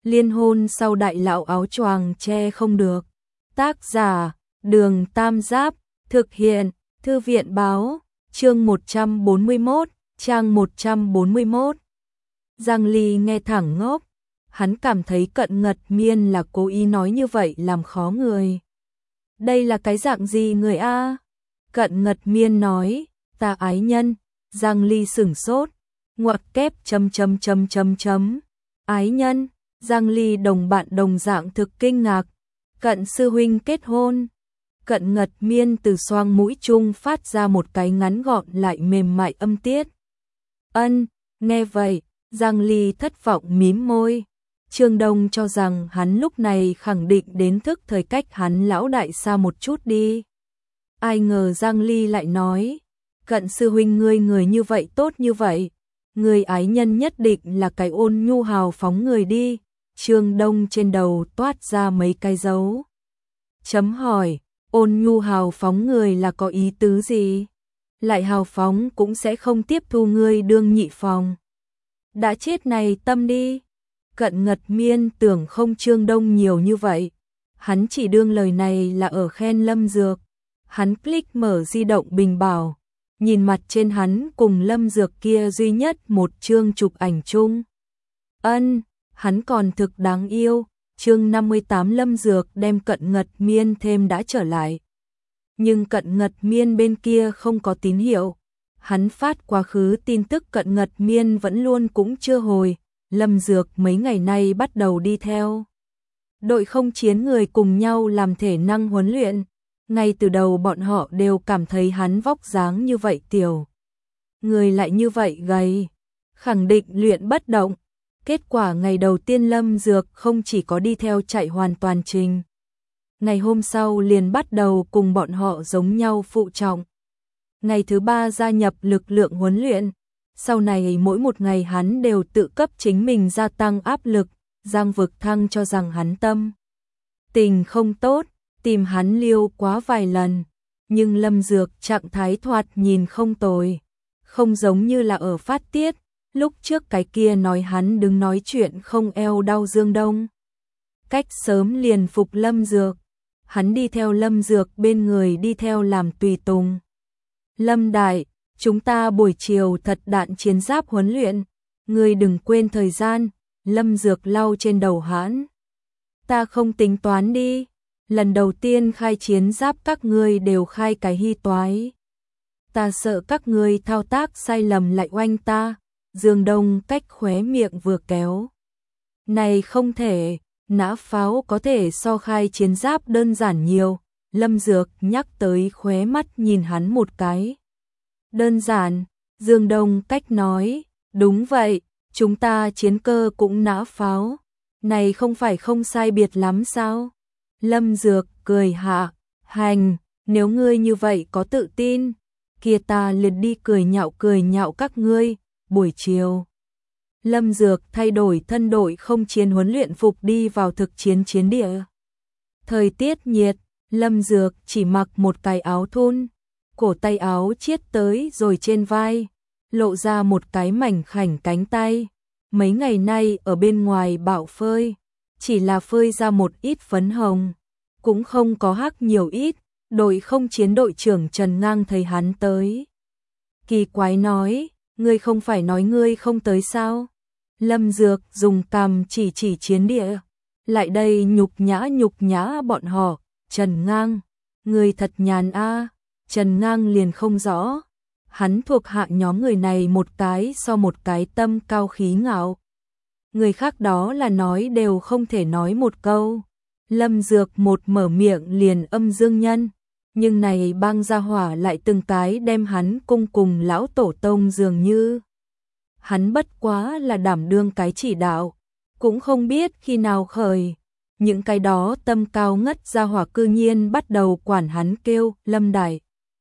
Liên hôn sau đại lão áo choàng che không được. Tác giả, Đường Tam Giáp, thực hiện, Thư viện báo, chương 141, trang 141. Giang Ly nghe thẳng ngốc, hắn cảm thấy Cận Ngật Miên là cố ý nói như vậy làm khó người. Đây là cái dạng gì người a? Cận Ngật Miên nói, ta ái nhân. Giang Ly sửng sốt, ngoặc kép chấm. Ái nhân, Giang Ly đồng bạn đồng dạng thực kinh ngạc. Cận sư huynh kết hôn. Cận Ngật Miên từ xoang mũi chung phát ra một cái ngắn gọn lại mềm mại âm tiết. Ân, nghe vậy, Giang Ly thất vọng mím môi. Trương Đông cho rằng hắn lúc này khẳng định đến thức thời cách hắn lão đại xa một chút đi. Ai ngờ Giang Ly lại nói, Cận sư huynh ngươi người như vậy tốt như vậy, người ái nhân nhất định là cái ôn nhu hào phóng người đi. Trương Đông trên đầu toát ra mấy cái dấu chấm hỏi, ôn nhu hào phóng người là có ý tứ gì? Lại hào phóng cũng sẽ không tiếp thu ngươi đương nhị phòng. Đã chết này tâm đi. Cận Ngật Miên tưởng không Trương Đông nhiều như vậy. Hắn chỉ đương lời này là ở khen Lâm Dược. Hắn click mở di động bình bảo. Nhìn mặt trên hắn cùng Lâm Dược kia duy nhất một chương chụp ảnh chung. Ân, hắn còn thực đáng yêu. Chương 58 Lâm Dược đem Cận Ngật Miên thêm đã trở lại. Nhưng Cận Ngật Miên bên kia không có tín hiệu. Hắn phát quá khứ tin tức Cận Ngật Miên vẫn luôn cũng chưa hồi. Lâm Dược mấy ngày nay bắt đầu đi theo đội không chiến người cùng nhau làm thể năng huấn luyện. Ngay từ đầu bọn họ đều cảm thấy hắn vóc dáng như vậy tiểu, người lại như vậy gầy, khẳng định luyện bất động. Kết quả ngày đầu tiên Lâm Dược không chỉ có đi theo chạy hoàn toàn trình. Ngày hôm sau liền bắt đầu cùng bọn họ giống nhau phụ trọng. Ngày thứ 3 gia nhập lực lượng huấn luyện. Sau này mỗi một ngày hắn đều tự cấp chính mình gia tăng áp lực. Giang Vực Thăng cho rằng hắn tâm tình không tốt, tìm hắn liêu quá vài lần. Nhưng Lâm Dược trạng thái thoạt nhìn không tồi, không giống như là ở phát tiết. Lúc trước cái kia nói hắn đứng nói chuyện không eo đau Dương Đông. Cách sớm liền phục Lâm Dược. Hắn đi theo Lâm Dược bên người đi theo làm tùy tùng. Lâm Đại, chúng ta buổi chiều thật đạn chiến giáp huấn luyện. Ngươi đừng quên thời gian. Lâm Dược lau trên đầu hắn. Ta không tính toán đi. Lần đầu tiên khai chiến giáp các ngươi đều khai cái hy toái. Ta sợ các ngươi thao tác sai lầm lại oanh ta. Dương Đông cách khóe miệng vừa kéo. Này không thể, nã pháo có thể so khai chiến giáp đơn giản nhiều. Lâm Dược nhắc tới khóe mắt nhìn hắn một cái. Đơn giản, Dương Đông cách nói, đúng vậy, chúng ta chiến cơ cũng nã pháo. Này không phải không sai biệt lắm sao? Lâm Dược cười hạ, hành, nếu ngươi như vậy có tự tin, kia ta liền đi cười nhạo các ngươi. Buổi chiều, Lâm Dược thay đổi thân đội không chiến huấn luyện phục đi vào thực chiến chiến địa. Thời tiết nhiệt, Lâm Dược chỉ mặc một cái áo thun, cổ tay áo chiết tới rồi trên vai, lộ ra một cái mảnh khảnh cánh tay. Mấy ngày nay ở bên ngoài bạo phơi, chỉ là phơi ra một ít phấn hồng, cũng không có hắc nhiều ít. Đội không chiến đội trưởng Trần Ngang thấy hắn tới, kỳ quái nói, ngươi không phải nói ngươi không tới sao? Lâm Dược dùng cằm chỉ chiến địa, lại đây nhục nhã bọn họ. Trần Ngang, ngươi thật nhàn a. Trần Ngang liền không rõ, hắn thuộc hạ nhóm người này một cái so một cái tâm cao khí ngạo. Người khác đó là nói đều không thể nói một câu. Lâm Dược một mở miệng liền âm dương nhân, nhưng này băng ra hỏa lại từng cái đem hắn cung cùng lão tổ tông dường như. Hắn bất quá là đảm đương cái chỉ đạo, cũng không biết khi nào khởi. Những cái đó tâm cao ngất ra hỏa cư nhiên bắt đầu quản hắn kêu Lâm Đại.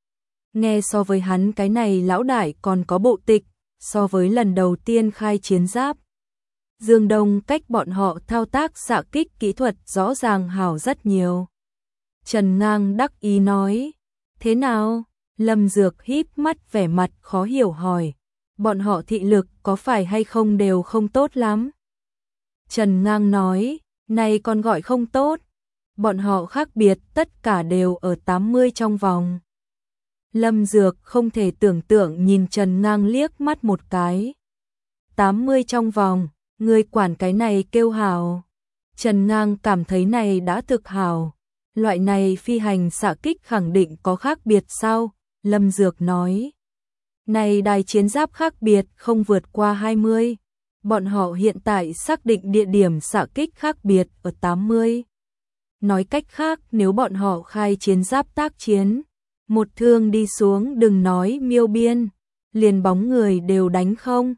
Nghe so với hắn cái này lão đại còn có bộ tịch, so với lần đầu tiên khai chiến giáp. Dương Đông cách bọn họ thao tác xạ kích kỹ thuật rõ ràng hảo rất nhiều. Trần Ngang đắc ý nói, thế nào? Lâm Dược híp mắt vẻ mặt khó hiểu hỏi, bọn họ thị lực có phải hay không đều không tốt lắm? Trần Ngang nói, này còn gọi không tốt. Bọn họ khác biệt, tất cả đều ở 80 trong vòng. Lâm Dược không thể tưởng tượng nhìn Trần Ngang liếc mắt một cái. 80 trong vòng, người quản cái này kêu hảo. Trần Ngang cảm thấy này đã thực hảo. Loại này phi hành xạ kích khẳng định có khác biệt sao? Lâm Dược nói. Này đài chiến giáp khác biệt không vượt qua 20. Bọn họ hiện tại xác định địa điểm xạ kích khác biệt ở 80. Nói cách khác, nếu bọn họ khai chiến giáp tác chiến, một thương đi xuống đừng nói miêu biên, liền bóng người đều đánh không.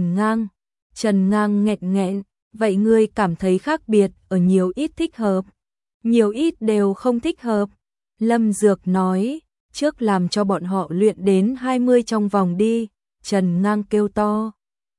Trần Ngang nghẹn nghẹn, vậy ngươi cảm thấy khác biệt ở nhiều ít thích hợp, nhiều ít đều không thích hợp. Lâm Dược nói, trước làm cho bọn họ luyện đến 20 trong vòng đi. Trần Ngang kêu to.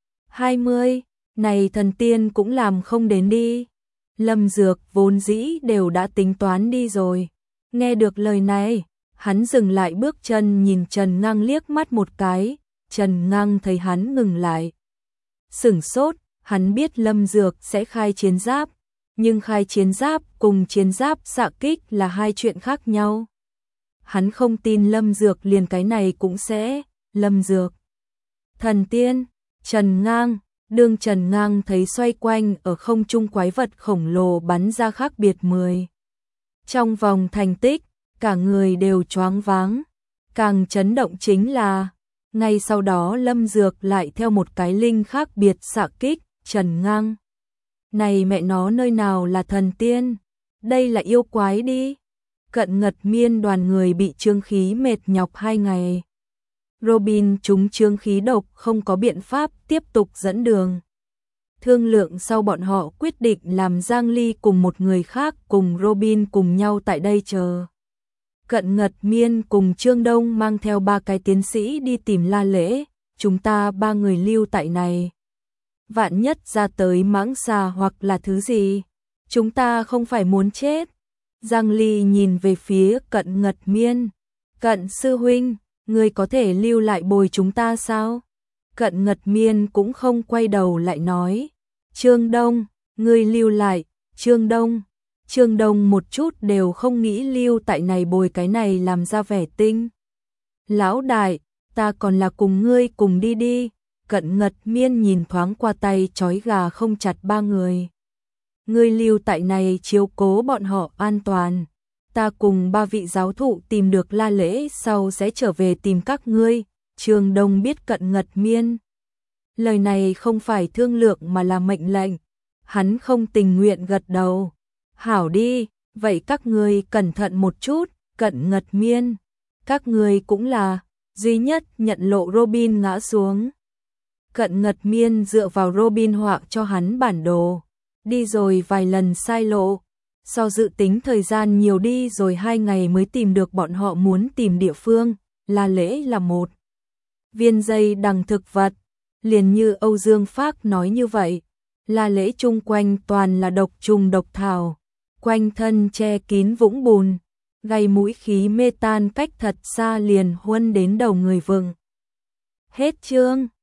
20, này thần tiên cũng làm không đến đi. Lâm Dược vốn dĩ đều đã tính toán đi rồi. Nghe được lời này, hắn dừng lại bước chân nhìn Trần Ngang liếc mắt một cái. Trần Ngang thấy hắn ngừng lại, sửng sốt, hắn biết Lâm Dược sẽ khai chiến giáp, nhưng khai chiến giáp cùng chiến giáp xạ kích là hai chuyện khác nhau. Hắn không tin Lâm Dược liền cái này cũng sẽ. Lâm Dược, thần tiên. Trần Ngang, đương Trần Ngang thấy xoay quanh ở không trung quái vật khổng lồ bắn ra khác biệt 10. Trong vòng thành tích, cả người đều choáng váng. Càng chấn động chính là, ngay sau đó Lâm Dược lại theo một cái linh khác biệt xạ kích. Trần Ngang, này mẹ nó nơi nào là thần tiên, đây là yêu quái đi. Cận Ngật Miên đoàn người bị trương khí mệt nhọc 2 ngày. Robin trúng trương khí độc không có biện pháp tiếp tục dẫn đường. Thương lượng sau bọn họ quyết định làm Giang Ly cùng một người khác cùng Robin cùng nhau tại đây chờ. Cận Ngật Miên cùng Trương Đông mang theo 3 cái tiến sĩ đi tìm La Lễ, chúng ta 3 người lưu tại này. Vạn nhất ra tới mãng xà hoặc là thứ gì, chúng ta không phải muốn chết. Giang Ly nhìn về phía Cận Ngật Miên. Cận sư huynh, ngươi có thể lưu lại bồi chúng ta sao? Cận Ngật Miên cũng không quay đầu lại nói. Trương Đông, ngươi lưu lại. Trương Đông một chút đều không nghĩ lưu tại này bồi cái này làm ra vẻ tinh. Lão đại, ta còn là cùng ngươi cùng đi đi. Cận Ngật Miên nhìn thoáng qua tay trói gà không chặt 3 người. Ngươi lưu tại này chiếu cố bọn họ an toàn. Ta cùng 3 vị giáo thụ tìm được La Lễ sau sẽ trở về tìm các ngươi. Trương Đông biết Cận Ngật Miên. Lời này không phải thương lượng mà là mệnh lệnh. Hắn không tình nguyện gật đầu. Hảo đi, vậy các ngươi cẩn thận một chút. Cận Ngật Miên, các ngươi cũng là. Duy nhất nhận lộ Robin ngã xuống. Cận Ngật Miên dựa vào Robin họa cho hắn bản đồ. Đi rồi vài lần sai lộ. Sau dự tính thời gian nhiều đi rồi 2 ngày mới tìm được bọn họ muốn tìm địa phương. La Lễ là một viên dây đằng thực vật. Liền như Âu Dương Phác nói như vậy. La Lễ chung quanh toàn là độc trùng độc thảo. Quanh thân che kín vũng bùn. Gây mũi khí mê tan cách thật xa liền huân đến đầu người vừng. Hết chương.